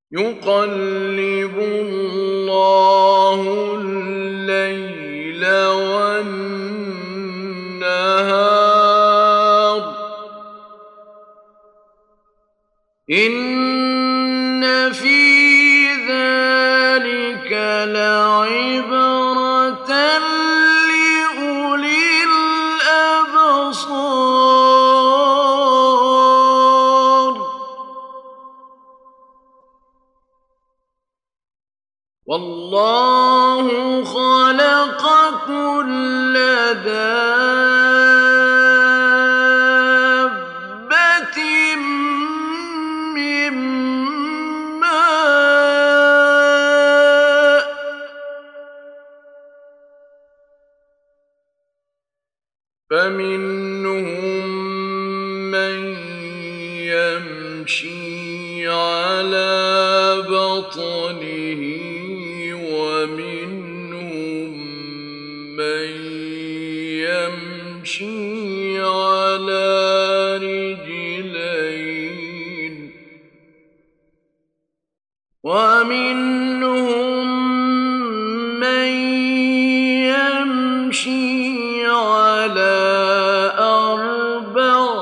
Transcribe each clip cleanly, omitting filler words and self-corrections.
يقلب الله الليل والنهار إن في ذلك لعبرة لأولي الأبصار والله خلق كل دابة من ماء فمنهم من يمشي على بطنه ومنهم من يمشي على رجلين ومنهم من يمشي على أربع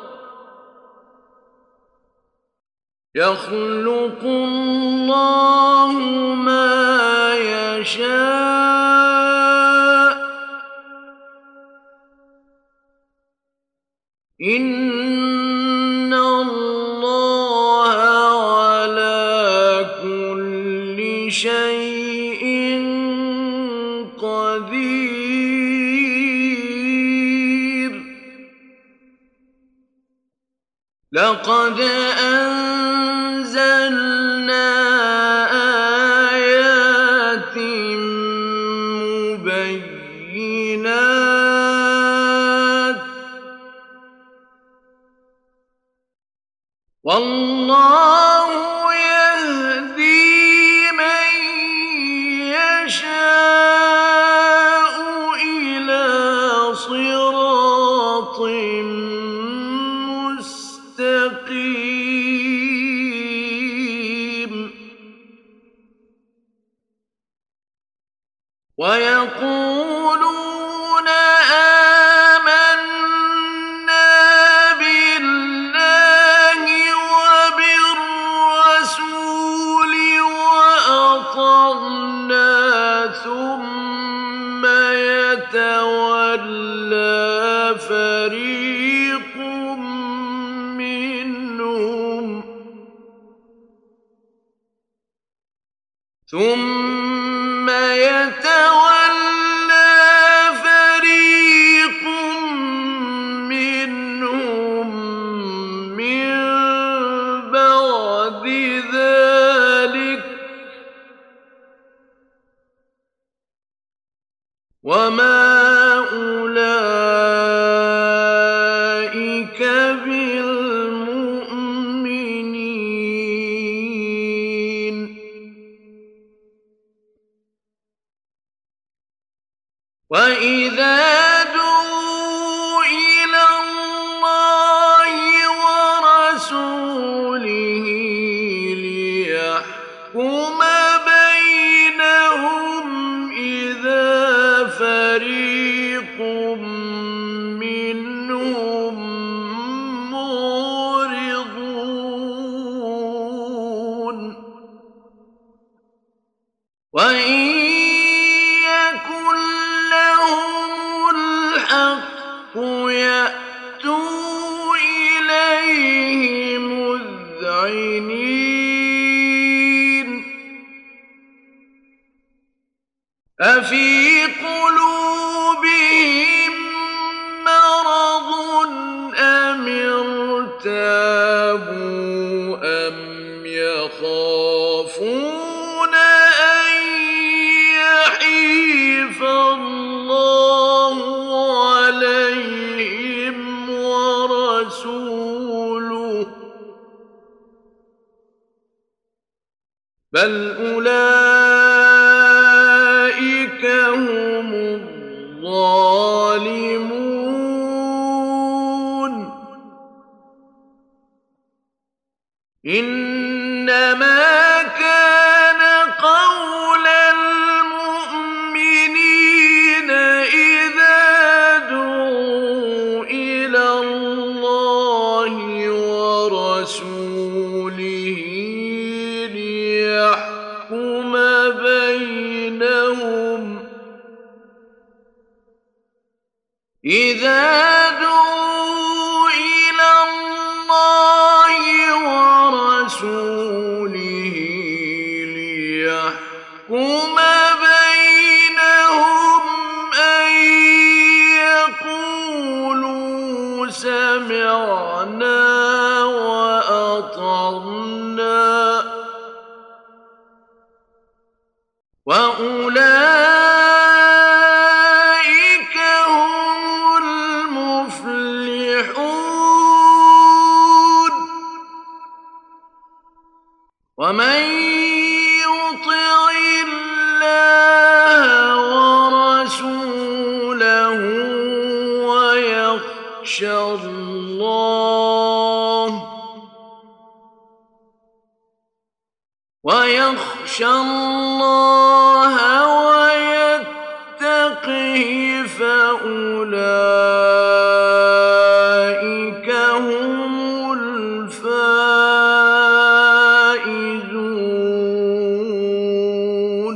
يخلق الله ما يشاء إن الله على كل شيء قدير لقد أنزلنا آيات مبينات والله يهدي من يشاء إلى صراط مستقيم ويقولون آمنا بالله وبالرسول وأطعنا ثم يتولى فريق منهم من بعد ذلك وما أولئك بالمؤمنين وإذا دعوا إلى الله ورسوله ليحكم بينهم إذا فريق منهم معرضون وإن يكن لهم الحق يأتوا إليه مذعنين أفي قلوبهم مرض أم ارتابوا أم يخافون أن يحيف الله عليهم ورسوله بل أولئك هم الظالمون إنما ورسوله ليحكم بينهم إذا دعوا إلى الله ورسوله ليحكم بينهم أن يقولوا سمعنا وأطعنا وأولئك هم المفلحون ومن يطع الله ورسوله ويخشى الله ويتقه فأولئك هم الفائزون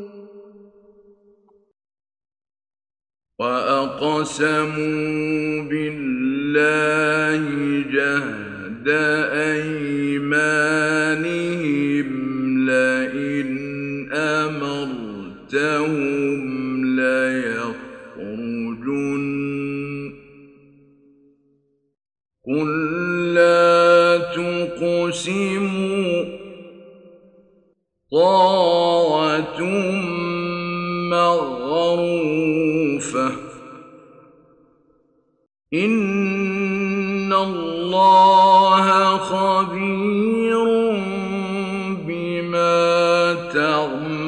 وأقسموا بالله جهد أيمانهم لئن أمرتهم ليخرجن قل لا تقسموا طاعة معروفة إن الله خبير بما تعملون